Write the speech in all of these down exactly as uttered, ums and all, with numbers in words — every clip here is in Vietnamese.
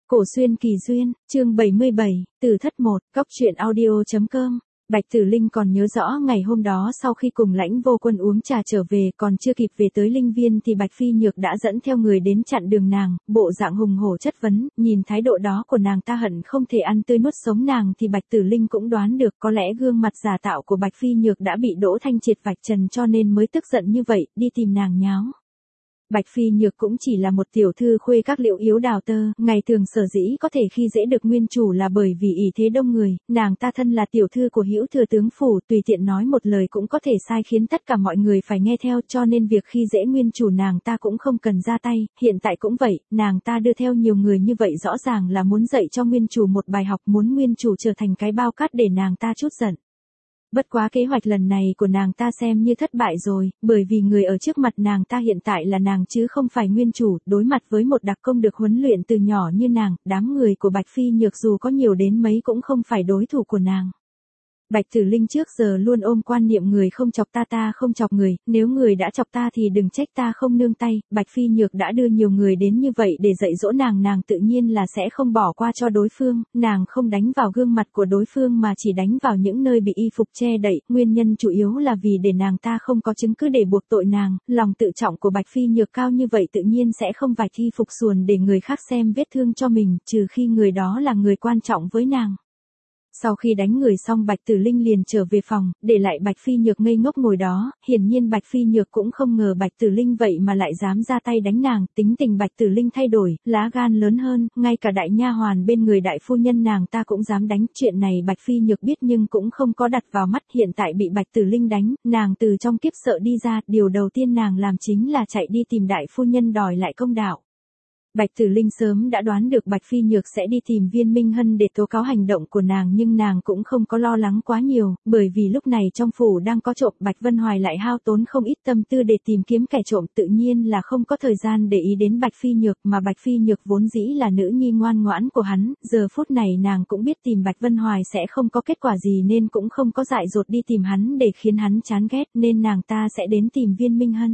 Cổ xuyên kỳ duyên, chương bảy mươi bảy, Tử thất một, Cóc truyện audio chấm com. Bạch Tử Linh còn nhớ rõ ngày hôm đó sau khi cùng Lãnh Vô Quân uống trà trở về, còn chưa kịp về tới Linh Viên thì Bạch Phi Nhược đã dẫn theo người đến chặn đường nàng, bộ dạng hùng hổ chất vấn, nhìn thái độ đó của nàng ta hận không thể ăn tươi nuốt sống nàng thì Bạch Tử Linh cũng đoán được có lẽ gương mặt giả tạo của Bạch Phi Nhược đã bị Đỗ Thanh Triệt vạch trần cho nên mới tức giận như vậy, đi tìm nàng nháo. Bạch Phi Nhược cũng chỉ là một tiểu thư khuê các Liễu Yếu Đào Tơ, ngày thường sở dĩ có thể khi dễ được nguyên chủ là bởi vì ỷ thế đông người, nàng ta thân là tiểu thư của Hữu Thừa tướng phủ, tùy tiện nói một lời cũng có thể sai khiến tất cả mọi người phải nghe theo, cho nên việc khi dễ nguyên chủ nàng ta cũng không cần ra tay, hiện tại cũng vậy, nàng ta đưa theo nhiều người như vậy rõ ràng là muốn dạy cho nguyên chủ một bài học, muốn nguyên chủ trở thành cái bao cát để nàng ta trút giận. Bất quá kế hoạch lần này của nàng ta xem như thất bại rồi, bởi vì người ở trước mặt nàng ta hiện tại là nàng chứ không phải nguyên chủ, đối mặt với một đặc công được huấn luyện từ nhỏ như nàng, đám người của Bạch Phi Nhược dù có nhiều đến mấy cũng không phải đối thủ của nàng. Bạch Tử Linh trước giờ luôn ôm quan niệm người không chọc ta ta không chọc người, nếu người đã chọc ta thì đừng trách ta không nương tay, Bạch Phi Nhược đã đưa nhiều người đến như vậy để dạy dỗ nàng, nàng tự nhiên là sẽ không bỏ qua cho đối phương, nàng không đánh vào gương mặt của đối phương mà chỉ đánh vào những nơi bị y phục che đậy, nguyên nhân chủ yếu là vì để nàng ta không có chứng cứ để buộc tội nàng, lòng tự trọng của Bạch Phi Nhược cao như vậy tự nhiên sẽ không vạch y phục xuồn để người khác xem vết thương cho mình, trừ khi người đó là người quan trọng với nàng. Sau khi đánh người xong Bạch Tử Linh liền trở về phòng, để lại Bạch Phi Nhược ngây ngốc ngồi đó, hiển nhiên Bạch Phi Nhược cũng không ngờ Bạch Tử Linh vậy mà lại dám ra tay đánh nàng, tính tình Bạch Tử Linh thay đổi, lá gan lớn hơn, ngay cả đại nha hoàn bên người đại phu nhân nàng ta cũng dám đánh, chuyện này Bạch Phi Nhược biết nhưng cũng không có đặt vào mắt, hiện tại bị Bạch Tử Linh đánh, nàng từ trong kiếp sợ đi ra, điều đầu tiên nàng làm chính là chạy đi tìm đại phu nhân đòi lại công đạo. Bạch Tử Linh sớm đã đoán được Bạch Phi Nhược sẽ đi tìm Viên Minh Hân để tố cáo hành động của nàng nhưng nàng cũng không có lo lắng quá nhiều, bởi vì lúc này trong phủ đang có trộm, Bạch Vân Hoài lại hao tốn không ít tâm tư để tìm kiếm kẻ trộm, tự nhiên là không có thời gian để ý đến Bạch Phi Nhược, mà Bạch Phi Nhược vốn dĩ là nữ nhi ngoan ngoãn của hắn, giờ phút này nàng cũng biết tìm Bạch Vân Hoài sẽ không có kết quả gì nên cũng không có dại dột đi tìm hắn để khiến hắn chán ghét, nên nàng ta sẽ đến tìm Viên Minh Hân.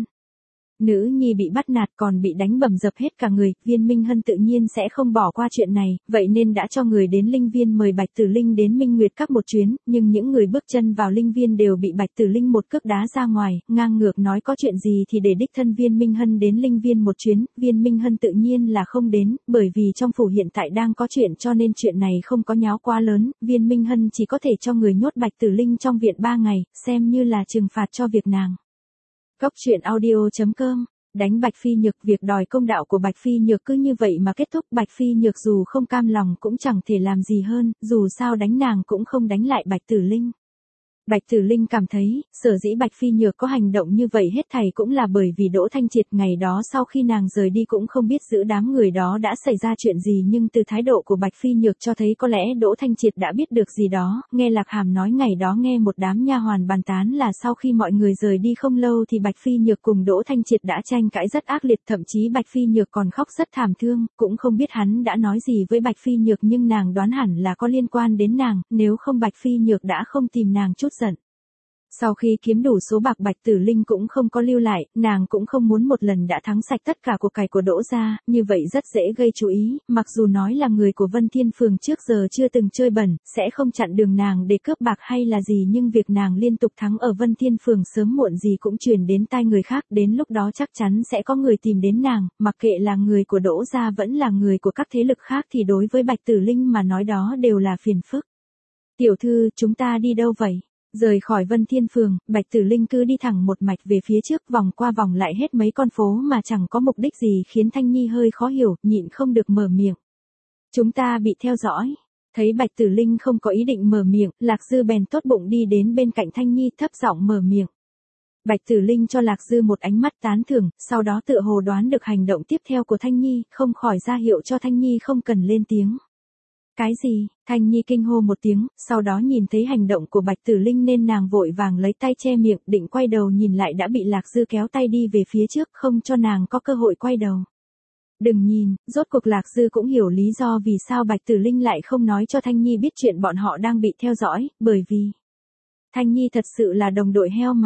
Nữ nhi bị bắt nạt còn bị đánh bầm dập hết cả người, Viên Minh Hân tự nhiên sẽ không bỏ qua chuyện này, vậy nên đã cho người đến Linh Viên mời Bạch Tử Linh đến Minh Nguyệt Các một chuyến, nhưng những người bước chân vào Linh Viên đều bị Bạch Tử Linh một cước đá ra ngoài, ngang ngược nói có chuyện gì thì để đích thân Viên Minh Hân đến Linh Viên một chuyến, Viên Minh Hân tự nhiên là không đến, bởi vì trong phủ hiện tại đang có chuyện cho nên chuyện này không có nháo quá lớn, Viên Minh Hân chỉ có thể cho người nhốt Bạch Tử Linh trong viện ba ngày, xem như là trừng phạt cho việc nàng. Cóc truyện audio chấm com. Đánh Bạch Phi Nhược, việc đòi công đạo của Bạch Phi Nhược cứ như vậy mà kết thúc, Bạch Phi Nhược dù không cam lòng cũng chẳng thể làm gì hơn, dù sao đánh nàng cũng không đánh lại Bạch Tử Linh. Bạch Tử Linh cảm thấy, sở dĩ Bạch Phi Nhược có hành động như vậy hết thảy cũng là bởi vì Đỗ Thanh Triệt ngày đó sau khi nàng rời đi cũng không biết giữa đám người đó đã xảy ra chuyện gì nhưng từ thái độ của Bạch Phi Nhược cho thấy có lẽ Đỗ Thanh Triệt đã biết được gì đó, nghe Lạc Hàm nói ngày đó nghe một đám nha hoàn bàn tán là sau khi mọi người rời đi không lâu thì Bạch Phi Nhược cùng Đỗ Thanh Triệt đã tranh cãi rất ác liệt, thậm chí Bạch Phi Nhược còn khóc rất thảm thương, cũng không biết hắn đã nói gì với Bạch Phi Nhược nhưng nàng đoán hẳn là có liên quan đến nàng, nếu không Bạch Phi Nhược đã không tìm nàng chút giận. Sau khi kiếm đủ số bạc Bạch Tử Linh cũng không có lưu lại, nàng cũng không muốn một lần đã thắng sạch tất cả của cải của Đỗ gia, như vậy rất dễ gây chú ý, mặc dù nói là người của Vân Thiên Phường trước giờ chưa từng chơi bẩn, sẽ không chặn đường nàng để cướp bạc hay là gì nhưng việc nàng liên tục thắng ở Vân Thiên Phường sớm muộn gì cũng truyền đến tai người khác, đến lúc đó chắc chắn sẽ có người tìm đến nàng, mặc kệ là người của Đỗ gia vẫn là người của các thế lực khác thì đối với Bạch Tử Linh mà nói đó đều là phiền phức. Tiểu thư, chúng ta đi đâu vậy? Rời khỏi Vân Thiên Phường, Bạch Tử Linh cứ đi thẳng một mạch về phía trước, vòng qua vòng lại hết mấy con phố mà chẳng có mục đích gì khiến Thanh Nhi hơi khó hiểu, nhịn không được mở miệng. Chúng ta bị theo dõi. Thấy Bạch Tử Linh không có ý định mở miệng, Lạc Dư bèn tốt bụng đi đến bên cạnh Thanh Nhi thấp giọng mở miệng. Bạch Tử Linh cho Lạc Dư một ánh mắt tán thưởng, sau đó tựa hồ đoán được hành động tiếp theo của Thanh Nhi, không khỏi ra hiệu cho Thanh Nhi không cần lên tiếng. Cái gì? Thanh Nhi kinh hô một tiếng, sau đó nhìn thấy hành động của Bạch Tử Linh nên nàng vội vàng lấy tay che miệng, định quay đầu nhìn lại đã bị Lạc Dư kéo tay đi về phía trước, không cho nàng có cơ hội quay đầu. Đừng nhìn, rốt cuộc Lạc Dư cũng hiểu lý do vì sao Bạch Tử Linh lại không nói cho Thanh Nhi biết chuyện bọn họ đang bị theo dõi, bởi vì Thanh Nhi thật sự là đồng đội heo mà.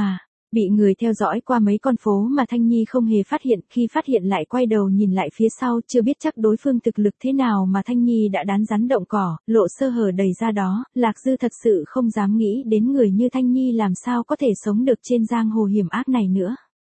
Bị người theo dõi qua mấy con phố mà Thanh Nhi không hề phát hiện, khi phát hiện lại quay đầu nhìn lại phía sau, chưa biết chắc đối phương thực lực thế nào mà Thanh Nhi đã đán rắn động cỏ, lộ sơ hở đầy ra đó, Lạc Dư thật sự không dám nghĩ đến người như Thanh Nhi làm sao có thể sống được trên giang hồ hiểm ác này nữa.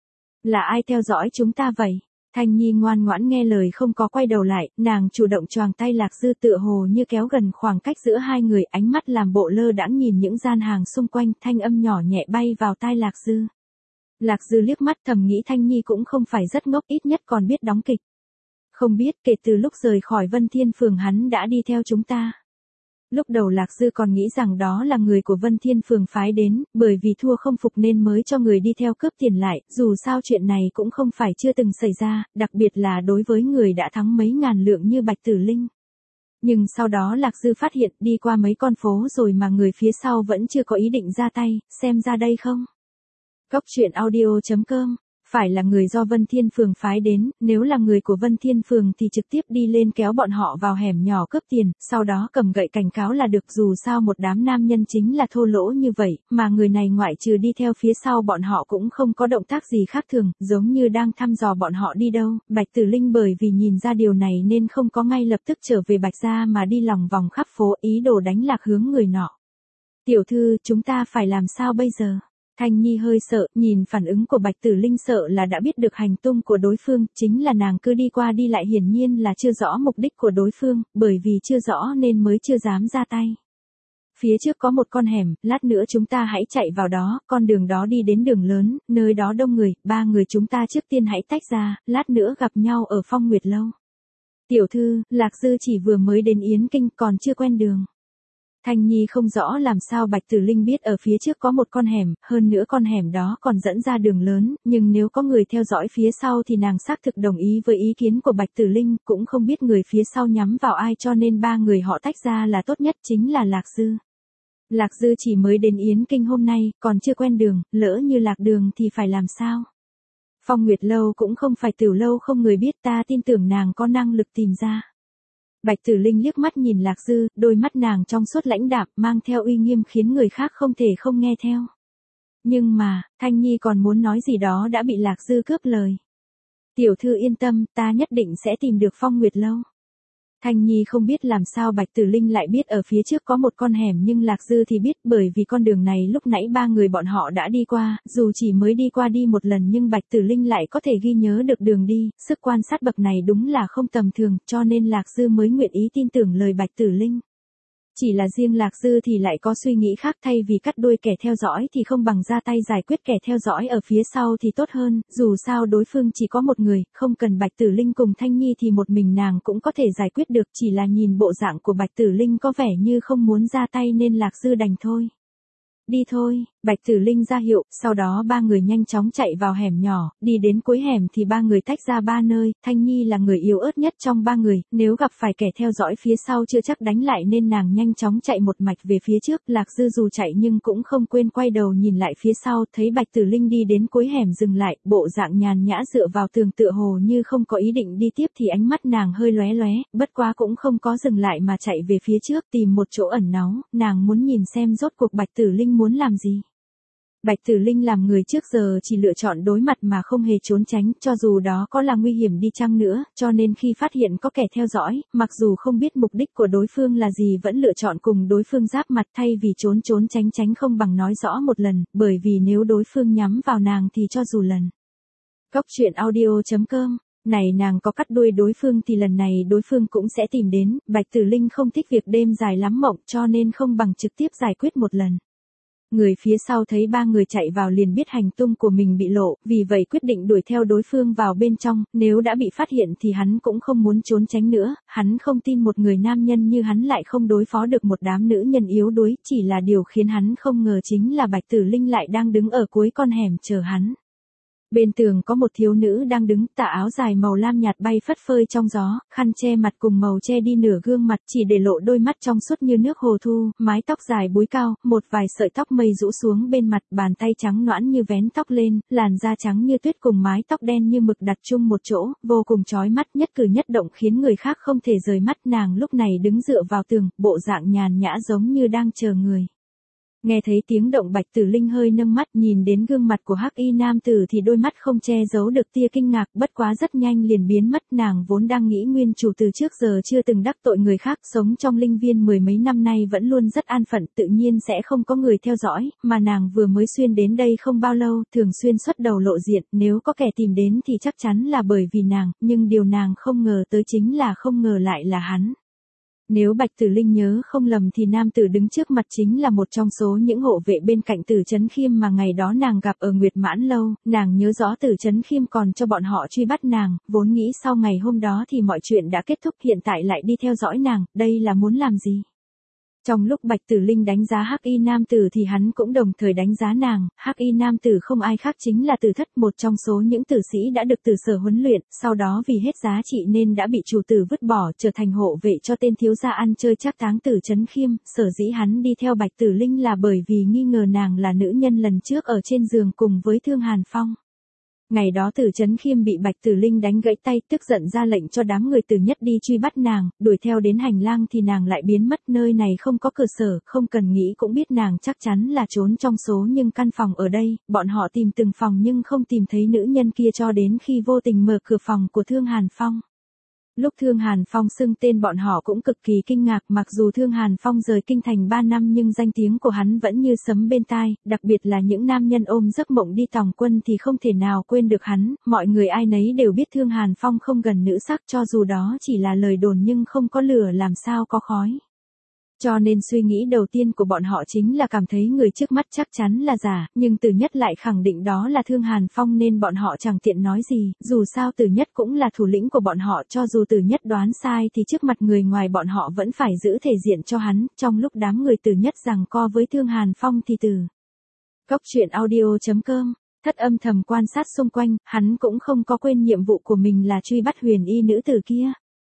Là ai theo dõi chúng ta vậy? Thanh Nhi ngoan ngoãn nghe lời không có quay đầu lại, nàng chủ động choàng tay Lạc Dư tựa hồ như kéo gần khoảng cách giữa hai người, ánh mắt làm bộ lơ đãng nhìn những gian hàng xung quanh, thanh âm nhỏ nhẹ bay vào tai Lạc Dư. Lạc Dư liếc mắt thầm nghĩ Thanh Nhi cũng không phải rất ngốc, ít nhất còn biết đóng kịch. Không biết kể từ lúc rời khỏi Vân Thiên Phường hắn đã đi theo chúng ta. Lúc đầu Lạc Dư còn nghĩ rằng đó là người của Vân Thiên Phường phái đến, bởi vì thua không phục nên mới cho người đi theo cướp tiền lại, dù sao chuyện này cũng không phải chưa từng xảy ra, đặc biệt là đối với người đã thắng mấy ngàn lượng như Bạch Tử Linh. Nhưng sau đó Lạc Dư phát hiện đi qua mấy con phố rồi mà người phía sau vẫn chưa có ý định ra tay, xem ra đây không? Cốc truyện audio chấm com. Phải là người do Vân Thiên Phường phái đến, nếu là người của Vân Thiên Phường thì trực tiếp đi lên kéo bọn họ vào hẻm nhỏ cướp tiền, sau đó cầm gậy cảnh cáo là được, dù sao một đám nam nhân chính là thô lỗ như vậy, mà người này ngoại trừ đi theo phía sau bọn họ cũng không có động tác gì khác thường, giống như đang thăm dò bọn họ đi đâu. Bạch Tử Linh bởi vì nhìn ra điều này nên không có ngay lập tức trở về Bạch gia mà đi lòng vòng khắp phố, ý đồ đánh lạc hướng người nọ. Tiểu thư, chúng ta phải làm sao bây giờ? Thanh Nhi hơi sợ, nhìn phản ứng của Bạch Tử Linh sợ là đã biết được hành tung của đối phương, chính là nàng cứ đi qua đi lại hiển nhiên là chưa rõ mục đích của đối phương, bởi vì chưa rõ nên mới chưa dám ra tay. Phía trước có một con hẻm, lát nữa chúng ta hãy chạy vào đó, con đường đó đi đến đường lớn, nơi đó đông người, ba người chúng ta trước tiên hãy tách ra, lát nữa gặp nhau ở Phong Nguyệt Lâu. Tiểu thư, Lạc Dư chỉ vừa mới đến Yến Kinh còn chưa quen đường. Thanh Nhi không rõ làm sao Bạch Tử Linh biết ở phía trước có một con hẻm, hơn nữa con hẻm đó còn dẫn ra đường lớn, nhưng nếu có người theo dõi phía sau thì nàng xác thực đồng ý với ý kiến của Bạch Tử Linh, cũng không biết người phía sau nhắm vào ai cho nên ba người họ tách ra là tốt nhất, chính là Lạc Dư. Lạc Dư chỉ mới đến Yến Kinh hôm nay, còn chưa quen đường, lỡ như lạc đường thì phải làm sao? Phong Nguyệt Lâu cũng không phải tiểu lâu không người biết, ta tin tưởng nàng có năng lực tìm ra. Bạch Tử Linh liếc mắt nhìn Lạc Dư, đôi mắt nàng trong suốt lãnh đạm, mang theo uy nghiêm khiến người khác không thể không nghe theo. Nhưng mà, Thanh Nhi còn muốn nói gì đó đã bị Lạc Dư cướp lời. Tiểu thư yên tâm, ta nhất định sẽ tìm được Phong Nguyệt Lâu. Thanh Nhi không biết làm sao Bạch Tử Linh lại biết ở phía trước có một con hẻm, nhưng Lạc Dư thì biết, bởi vì con đường này lúc nãy ba người bọn họ đã đi qua, dù chỉ mới đi qua đi một lần nhưng Bạch Tử Linh lại có thể ghi nhớ được đường đi, sức quan sát bậc này đúng là không tầm thường, cho nên Lạc Dư mới nguyện ý tin tưởng lời Bạch Tử Linh. Chỉ là riêng Lạc Dư thì lại có suy nghĩ khác, thay vì cắt đuôi kẻ theo dõi thì không bằng ra tay giải quyết kẻ theo dõi ở phía sau thì tốt hơn, dù sao đối phương chỉ có một người, không cần Bạch Tử Linh cùng Thanh Nhi thì một mình nàng cũng có thể giải quyết được, chỉ là nhìn bộ dạng của Bạch Tử Linh có vẻ như không muốn ra tay nên Lạc Dư đành thôi. Đi thôi, Bạch Tử Linh ra hiệu, sau đó ba người nhanh chóng chạy vào hẻm nhỏ, đi đến cuối hẻm thì ba người tách ra ba nơi, Thanh Nhi là người yếu ớt nhất trong ba người, nếu gặp phải kẻ theo dõi phía sau chưa chắc đánh lại nên nàng nhanh chóng chạy một mạch về phía trước, Lạc Dư dù chạy nhưng cũng không quên quay đầu nhìn lại phía sau, thấy Bạch Tử Linh đi đến cuối hẻm dừng lại, bộ dạng nhàn nhã dựa vào tường tựa hồ như không có ý định đi tiếp thì ánh mắt nàng hơi lóe lóe, bất quá cũng không có dừng lại mà chạy về phía trước tìm một chỗ ẩn náu, nàng muốn nhìn xem rốt cuộc Bạch Tử Linh muốn làm gì. Bạch Tử Linh làm người trước giờ chỉ lựa chọn đối mặt mà không hề trốn tránh, cho dù đó có là nguy hiểm đi chăng nữa, cho nên khi phát hiện có kẻ theo dõi, mặc dù không biết mục đích của đối phương là gì vẫn lựa chọn cùng đối phương giáp mặt, thay vì trốn trốn tránh tránh không bằng nói rõ một lần, bởi vì nếu đối phương nhắm vào nàng thì cho dù lần. Cốc truyện audio chấm com. Này nàng có cắt đuôi đối phương thì lần này đối phương cũng sẽ tìm đến, Bạch Tử Linh không thích việc đêm dài lắm mộng cho nên không bằng trực tiếp giải quyết một lần. Người phía sau thấy ba người chạy vào liền biết hành tung của mình bị lộ, vì vậy quyết định đuổi theo đối phương vào bên trong, nếu đã bị phát hiện thì hắn cũng không muốn trốn tránh nữa, hắn không tin một người nam nhân như hắn lại không đối phó được một đám nữ nhân yếu đuối, chỉ là điều khiến hắn không ngờ chính là Bạch Tử Linh lại đang đứng ở cuối con hẻm chờ hắn. Bên tường có một thiếu nữ đang đứng, tà áo dài màu lam nhạt bay phất phơi trong gió, khăn che mặt cùng màu che đi nửa gương mặt, chỉ để lộ đôi mắt trong suốt như nước hồ thu, mái tóc dài búi cao, một vài sợi tóc mây rũ xuống bên mặt, bàn tay trắng nõn như vén tóc lên, làn da trắng như tuyết cùng mái tóc đen như mực đặt chung một chỗ, vô cùng chói mắt, nhất cử nhất động khiến người khác không thể rời mắt. Nàng lúc này đứng dựa vào tường, bộ dạng nhàn nhã giống như đang chờ người. Nghe thấy tiếng động Bạch Tử Linh hơi nâng mắt nhìn đến gương mặt của hắc y nam tử thì đôi mắt không che giấu được tia kinh ngạc, bất quá rất nhanh liền biến mất. Nàng vốn đang nghĩ nguyên chủ từ trước giờ chưa từng đắc tội người khác, sống trong linh viên mười mấy năm nay vẫn luôn rất an phận, tự nhiên sẽ không có người theo dõi, mà nàng vừa mới xuyên đến đây không bao lâu, thường xuyên xuất đầu lộ diện, nếu có kẻ tìm đến thì chắc chắn là bởi vì nàng, nhưng điều nàng không ngờ tới chính là không ngờ lại là hắn. Nếu Bạch Tử Linh nhớ không lầm thì nam tử đứng trước mặt chính là một trong số những hộ vệ bên cạnh Tử Chấn Khiêm mà ngày đó nàng gặp ở Nguyệt Mãn Lâu, nàng nhớ rõ Tử Chấn Khiêm còn cho bọn họ truy bắt nàng, vốn nghĩ sau ngày hôm đó thì mọi chuyện đã kết thúc, hiện tại lại đi theo dõi nàng, đây là muốn làm gì? Trong lúc Bạch Tử Linh đánh giá hắc y nam tử thì hắn cũng đồng thời đánh giá nàng, hắc y nam tử không ai khác chính là Tử Thất, một trong số những tử sĩ đã được Tử Sở huấn luyện, sau đó vì hết giá trị nên đã bị chủ tử vứt bỏ, trở thành hộ vệ cho tên thiếu gia ăn chơi trác táng Tử Chấn Khiêm. Sở dĩ hắn đi theo Bạch Tử Linh là bởi vì nghi ngờ nàng là nữ nhân lần trước ở trên giường cùng với Thương Hàn Phong. Ngày đó Tử Chấn Khiêm bị Bạch Tử Linh đánh gãy tay, tức giận ra lệnh cho đám người Tử Nhất đi truy bắt nàng, đuổi theo đến hành lang thì nàng lại biến mất, nơi này không có cửa sở, không cần nghĩ cũng biết nàng chắc chắn là trốn trong số những căn phòng ở đây, bọn họ tìm từng phòng nhưng không tìm thấy nữ nhân kia cho đến khi vô tình mở cửa phòng của Thương Hàn Phong. Lúc Thương Hàn Phong xưng tên bọn họ cũng cực kỳ kinh ngạc, mặc dù Thương Hàn Phong rời kinh thành ba năm nhưng danh tiếng của hắn vẫn như sấm bên tai, đặc biệt là những nam nhân ôm giấc mộng đi tòng quân thì không thể nào quên được hắn, mọi người ai nấy đều biết Thương Hàn Phong không gần nữ sắc, cho dù đó chỉ là lời đồn nhưng không có lửa làm sao có khói. Cho nên suy nghĩ đầu tiên của bọn họ chính là cảm thấy người trước mắt chắc chắn là giả, nhưng Tử Nhất lại khẳng định đó là Thương Hàn Phong nên bọn họ chẳng tiện nói gì, dù sao Tử Nhất cũng là thủ lĩnh của bọn họ, cho dù Tử Nhất đoán sai thì trước mặt người ngoài bọn họ vẫn phải giữ thể diện cho hắn, trong lúc đám người Tử Nhất giằng co với Thương Hàn Phong thì từ Cốc truyện audio chấm com, Thất âm thầm quan sát xung quanh, hắn cũng không có quên nhiệm vụ của mình là truy bắt huyền y nữ tử kia.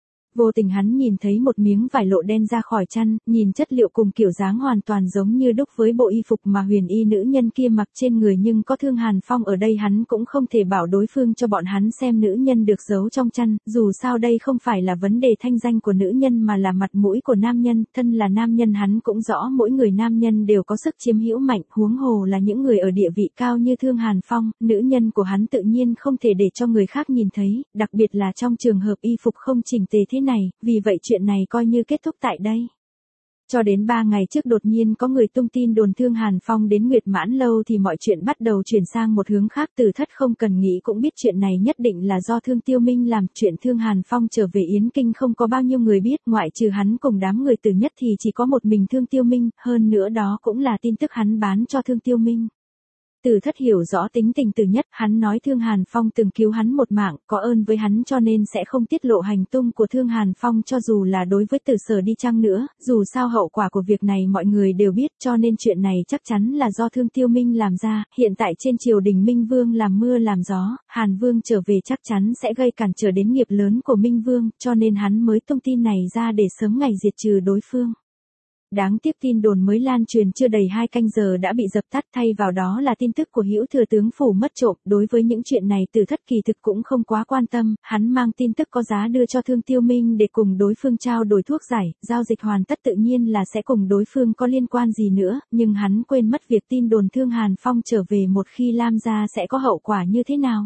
Vô tình hắn nhìn thấy một miếng vải lộ đen ra khỏi chăn, nhìn chất liệu cùng kiểu dáng hoàn toàn giống như đúc với bộ y phục mà huyền y nữ nhân kia mặc trên người, nhưng có Thương Hàn Phong ở đây hắn cũng không thể bảo đối phương cho bọn hắn xem nữ nhân được giấu trong chăn, dù sao đây không phải là vấn đề thanh danh của nữ nhân mà là mặt mũi của nam nhân, thân là nam nhân hắn cũng rõ mỗi người nam nhân đều có sức chiếm hữu mạnh, huống hồ là những người ở địa vị cao như Thương Hàn Phong, nữ nhân của hắn tự nhiên không thể để cho người khác nhìn thấy, đặc biệt là trong trường hợp y phục không chỉnh tề thế này, vì vậy chuyện này coi như kết thúc tại đây. Cho đến ba ngày trước đột nhiên có người tung tin đồn Thương Hàn Phong đến Nguyệt Mãn Lâu thì mọi chuyện bắt đầu chuyển sang một hướng khác. Tử Thất không cần nghĩ cũng biết chuyện này nhất định là do Thương Tiêu Minh làm. Chuyện Thương Hàn Phong trở về Yến Kinh không có bao nhiêu người biết, ngoại trừ hắn cùng đám người Tử Nhất thì chỉ có một mình Thương Tiêu Minh, hơn nữa đó cũng là tin tức hắn bán cho Thương Tiêu Minh. Tử Thất hiểu rõ tính tình Tử Nhất, hắn nói Thương Hàn Phong từng cứu hắn một mạng, có ơn với hắn cho nên sẽ không tiết lộ hành tung của Thương Hàn Phong cho dù là đối với Tử Sở đi chăng nữa, dù sao hậu quả của việc này mọi người đều biết, cho nên chuyện này chắc chắn là do Thương Tiêu Minh làm ra. Hiện tại trên triều đình Minh Vương làm mưa làm gió, Hàn Vương trở về chắc chắn sẽ gây cản trở đến nghiệp lớn của Minh Vương, cho nên hắn mới tung tin này ra để sớm ngày diệt trừ đối phương. Đáng tiếc tin đồn mới lan truyền chưa đầy hai canh giờ đã bị dập tắt, thay vào đó là tin tức của Hữu Thừa tướng phủ mất trộm. Đối với những chuyện này Tử Thất kỳ thực cũng không quá quan tâm, hắn mang tin tức có giá đưa cho Thương Tiêu Minh để cùng đối phương trao đổi thuốc giải, giao dịch hoàn tất tự nhiên là sẽ cùng đối phương có liên quan gì nữa, nhưng hắn quên mất việc tin đồn Thương Hàn Phong trở về một khi lan ra sẽ có hậu quả như thế nào.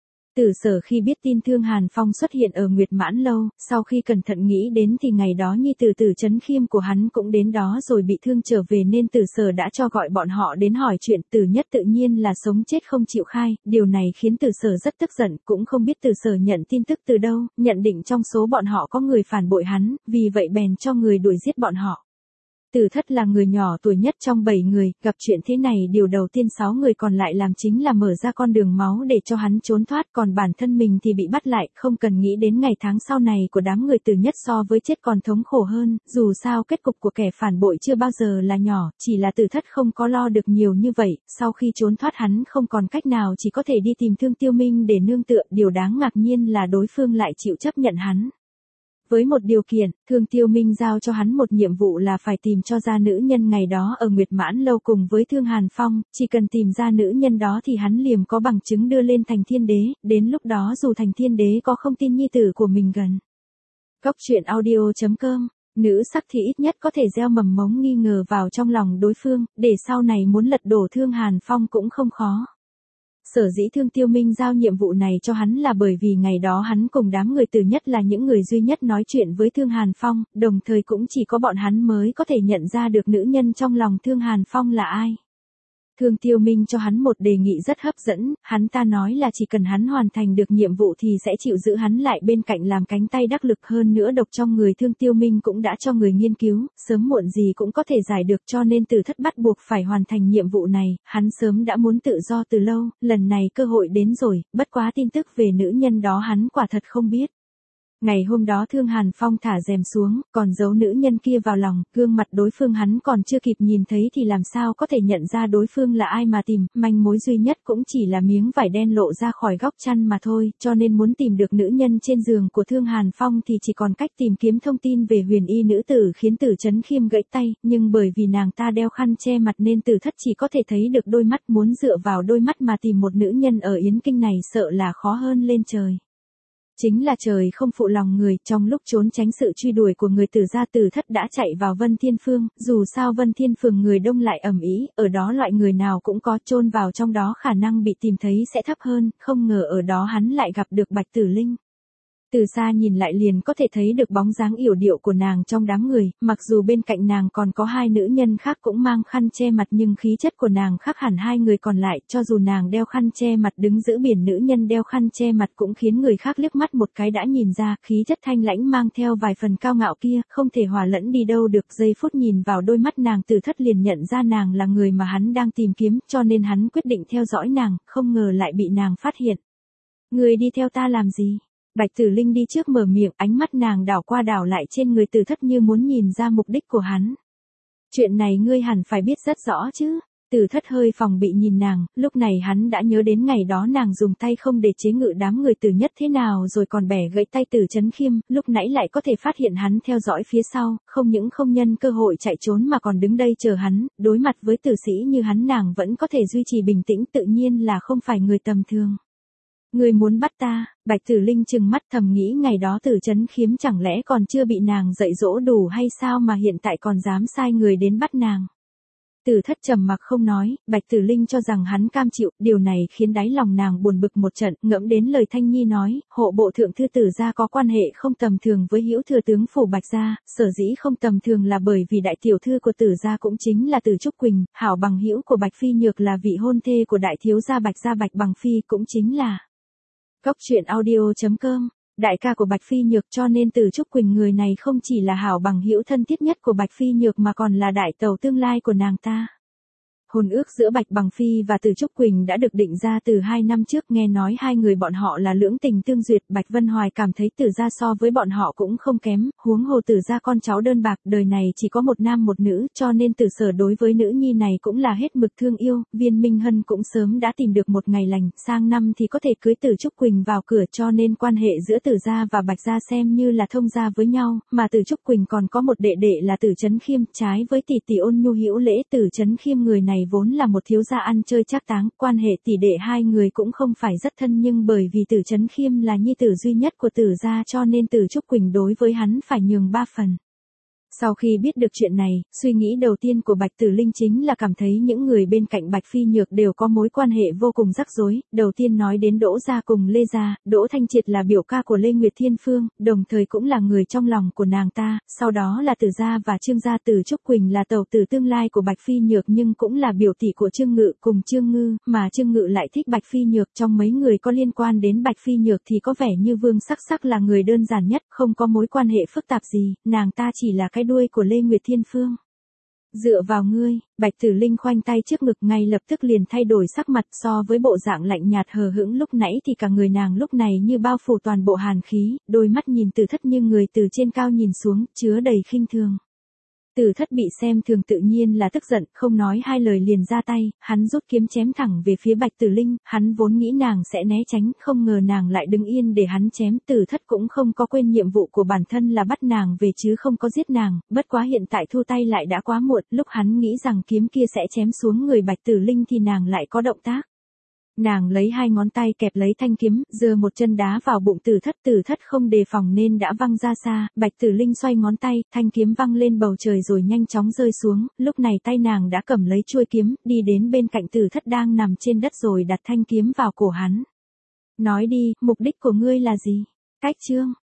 Tử Sở khi biết tin Thương Hàn Phong xuất hiện ở Nguyệt Mãn Lâu, sau khi cẩn thận nghĩ đến thì ngày đó nhi tử Tử Chấn Khiêm của hắn cũng đến đó rồi bị thương trở về nên Tử Sở đã cho gọi bọn họ đến hỏi chuyện. Tử Nhất tự nhiên là sống chết không chịu khai, điều này khiến Tử Sở rất tức giận, cũng không biết Tử Sở nhận tin tức từ đâu, nhận định trong số bọn họ có người phản bội hắn, vì vậy bèn cho người đuổi giết bọn họ. Tử Thất là người nhỏ tuổi nhất trong bảy người, gặp chuyện thế này điều đầu tiên sáu người còn lại làm chính là mở ra con đường máu để cho hắn trốn thoát, còn bản thân mình thì bị bắt lại, không cần nghĩ đến ngày tháng sau này của đám người Tử Nhất so với chết còn thống khổ hơn, dù sao kết cục của kẻ phản bội chưa bao giờ là nhỏ, chỉ là Tử Thất không có lo được nhiều như vậy, sau khi trốn thoát hắn không còn cách nào chỉ có thể đi tìm Thương Tiêu Minh để nương tựa, điều đáng ngạc nhiên là đối phương lại chịu chấp nhận hắn. Với một điều kiện, Thương Tiêu Minh giao cho hắn một nhiệm vụ là phải tìm cho ra nữ nhân ngày đó ở Nguyệt Mãn Lâu cùng với Thương Hàn Phong, chỉ cần tìm ra nữ nhân đó thì hắn liền có bằng chứng đưa lên Thành Thiên Đế, đến lúc đó dù Thành Thiên Đế có không tin nhi tử của mình gần. Cốc truyện audio chấm com Nữ sắc thì ít nhất có thể gieo mầm mống nghi ngờ vào trong lòng đối phương, để sau này muốn lật đổ Thương Hàn Phong cũng không khó. Sở dĩ Thương Tiêu Minh giao nhiệm vụ này cho hắn là bởi vì ngày đó hắn cùng đám người Từ Nhất là những người duy nhất nói chuyện với Thương Hàn Phong, đồng thời cũng chỉ có bọn hắn mới có thể nhận ra được nữ nhân trong lòng Thương Hàn Phong là ai. Thương Tiêu Minh cho hắn một đề nghị rất hấp dẫn, hắn ta nói là chỉ cần hắn hoàn thành được nhiệm vụ thì sẽ chịu giữ hắn lại bên cạnh làm cánh tay đắc lực, hơn nữa độc trong người Thương Tiêu Minh cũng đã cho người nghiên cứu, sớm muộn gì cũng có thể giải được, cho nên Từ Thất bắt buộc phải hoàn thành nhiệm vụ này, hắn sớm đã muốn tự do từ lâu, lần này cơ hội đến rồi, bất quá tin tức về nữ nhân đó hắn quả thật không biết. Ngày hôm đó Thương Hàn Phong thả rèm xuống, còn giấu nữ nhân kia vào lòng, gương mặt đối phương hắn còn chưa kịp nhìn thấy thì làm sao có thể nhận ra đối phương là ai mà tìm, manh mối duy nhất cũng chỉ là miếng vải đen lộ ra khỏi góc chăn mà thôi, cho nên muốn tìm được nữ nhân trên giường của Thương Hàn Phong thì chỉ còn cách tìm kiếm thông tin về huyền y nữ tử, khiến Tử Chấn Khiêm gãy tay, nhưng bởi vì nàng ta đeo khăn che mặt nên Tử Thất chỉ có thể thấy được đôi mắt, muốn dựa vào đôi mắt mà tìm một nữ nhân ở Yến Kinh này sợ là khó hơn lên trời. Chính là trời không phụ lòng người, trong lúc trốn tránh sự truy đuổi của người Từ gia, Từ Thất đã chạy vào Vân Thiên Phương, dù sao Vân Thiên Phường người đông lại ầm ĩ, ở đó loại người nào cũng có, chôn vào trong đó khả năng bị tìm thấy sẽ thấp hơn, không ngờ ở đó hắn lại gặp được Bạch Tử Linh. Từ xa nhìn lại liền có thể thấy được bóng dáng yểu điệu của nàng trong đám người, mặc dù bên cạnh nàng còn có hai nữ nhân khác cũng mang khăn che mặt nhưng khí chất của nàng khác hẳn hai người còn lại, cho dù nàng đeo khăn che mặt đứng giữa biển, nữ nhân đeo khăn che mặt cũng khiến người khác liếc mắt một cái đã nhìn ra, khí chất thanh lãnh mang theo vài phần cao ngạo kia, không thể hòa lẫn đi đâu được. Giây phút nhìn vào đôi mắt nàng, Từ Thất liền nhận ra nàng là người mà hắn đang tìm kiếm, cho nên hắn quyết định theo dõi nàng, không ngờ lại bị nàng phát hiện. Người đi theo ta làm gì? Bạch Tử Linh đi trước mở miệng, ánh mắt nàng đảo qua đảo lại trên người Từ Thất như muốn nhìn ra mục đích của hắn. Chuyện này ngươi hẳn phải biết rất rõ chứ. Từ Thất hơi phòng bị nhìn nàng, lúc này hắn đã nhớ đến ngày đó nàng dùng tay không để chế ngự đám người Từ Nhất thế nào, rồi còn bẻ gãy tay Tử Chấn Khiêm, lúc nãy lại có thể phát hiện hắn theo dõi phía sau, không những không nhân cơ hội chạy trốn mà còn đứng đây chờ hắn, đối mặt với tử sĩ như hắn nàng vẫn có thể duy trì bình tĩnh, tự nhiên là không phải người tầm thường. Ngươi muốn bắt ta? Bạch Tử Linh trừng mắt thầm nghĩ ngày đó Tử Chấn Khiêm chẳng lẽ còn chưa bị nàng dạy dỗ đủ hay sao mà hiện tại còn dám sai người đến bắt nàng. Từ Thất trầm mặc không nói, Bạch Tử Linh cho rằng hắn cam chịu, điều này khiến đáy lòng nàng buồn bực một trận, ngẫm đến lời Thanh Nhi nói, hộ bộ thượng thư Tử gia có quan hệ không tầm thường với hữu thừa tướng phủ Bạch gia, sở dĩ không tầm thường là bởi vì đại tiểu thư của Tử gia cũng chính là Từ Trúc Quỳnh, hảo bằng hữu của Bạch Phi Nhược là vị hôn thê của đại thiếu gia Bạch gia Bạch Bằng Phi, cũng chính là Góc truyện audio chấm com, đại ca của Bạch Phi Nhược, cho nên Từ Trúc Quỳnh người này không chỉ là hảo bằng hữu thân thiết nhất của Bạch Phi Nhược mà còn là đại tẩu tương lai của nàng ta. Hôn ước giữa Bạch Bằng Phi và Từ Trúc Quỳnh đã được định ra từ hai năm trước, nghe nói hai người bọn họ là lưỡng tình tương duyệt, Bạch Vân Hoài cảm thấy Từ gia so với bọn họ cũng không kém, huống hồ Từ gia con cháu đơn bạc, đời này chỉ có một nam một nữ, cho nên Từ Sở đối với nữ nhi này cũng là hết mực thương yêu. Viên Minh Hân cũng sớm đã tìm được một ngày lành, sang năm thì có thể cưới Từ Trúc Quỳnh vào cửa, cho nên quan hệ giữa Từ gia và Bạch gia xem như là thông gia với nhau, mà Từ Trúc Quỳnh còn có một đệ đệ là Tử Chấn Khiêm, trái với tỷ tỷ Ôn Nhu hữu lễ, Tử Chấn Khiêm người này vốn là một thiếu gia ăn chơi trác táng, quan hệ tỷ đệ hai người cũng không phải rất thân, nhưng bởi vì Tử Chấn Khiêm là nhi tử duy nhất của Tử gia cho nên Từ Trúc Quỳnh đối với hắn phải nhường ba phần. Sau khi biết được chuyện này, suy nghĩ đầu tiên của Bạch Tử Linh chính là cảm thấy những người bên cạnh Bạch Phi Nhược đều có mối quan hệ vô cùng rắc rối. Đầu tiên nói đến Đỗ gia cùng Lê gia, Đỗ Thanh Triệt là biểu ca của Lê Nguyệt Thiên Phương, đồng thời cũng là người trong lòng của nàng ta, sau đó là Từ gia và Trương gia. Từ Trúc Quỳnh là tẩu tử tương lai của Bạch Phi Nhược nhưng cũng là biểu tỷ của Trương Ngự cùng Trương Ngư, mà Trương Ngự lại thích Bạch Phi Nhược. Trong mấy người có liên quan đến Bạch Phi Nhược thì có vẻ như Vương Sắc Sắc là người đơn giản nhất, không có mối quan hệ phức tạp gì, nàng ta chỉ là cái đuôi của Lê Nguyệt Thiên Phương. Dựa vào ngươi, Bạch Tử Linh khoanh tay trước ngực ngay lập tức liền thay đổi sắc mặt, so với bộ dạng lạnh nhạt hờ hững lúc nãy thì cả người nàng lúc này như bao phủ toàn bộ hàn khí, đôi mắt nhìn Từ Thất như người từ trên cao nhìn xuống, chứa đầy khinh thường. Từ Thất bị xem thường tự nhiên là tức giận, không nói hai lời liền ra tay, hắn rút kiếm chém thẳng về phía Bạch Tử Linh, hắn vốn nghĩ nàng sẽ né tránh, không ngờ nàng lại đứng yên để hắn chém. Từ Thất cũng không có quên nhiệm vụ của bản thân là bắt nàng về chứ không có giết nàng, bất quá hiện tại thu tay lại đã quá muộn, lúc hắn nghĩ rằng kiếm kia sẽ chém xuống người Bạch Tử Linh thì nàng lại có động tác. Nàng lấy hai ngón tay kẹp lấy thanh kiếm, giơ một chân đá vào bụng Tử Thất, Tử Thất không đề phòng nên đã văng ra xa, Bạch Tử Linh xoay ngón tay, thanh kiếm văng lên bầu trời rồi nhanh chóng rơi xuống, lúc này tay nàng đã cầm lấy chuôi kiếm, đi đến bên cạnh Tử Thất đang nằm trên đất rồi đặt thanh kiếm vào cổ hắn. Nói đi, mục đích của ngươi là gì? Cách chương